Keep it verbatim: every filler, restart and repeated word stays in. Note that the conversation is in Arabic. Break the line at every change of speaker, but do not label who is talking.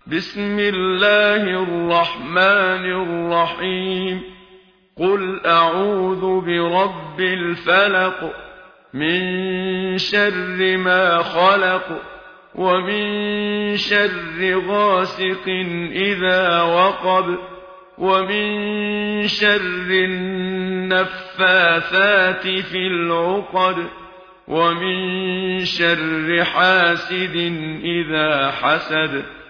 بسم الله الرحمن الرحيم قل أعوذ برب الفلق من شر ما خلق ومن شر غاسق إذا وقب ومن شر النفاثات في العقد ومن شر حاسد إذا حسد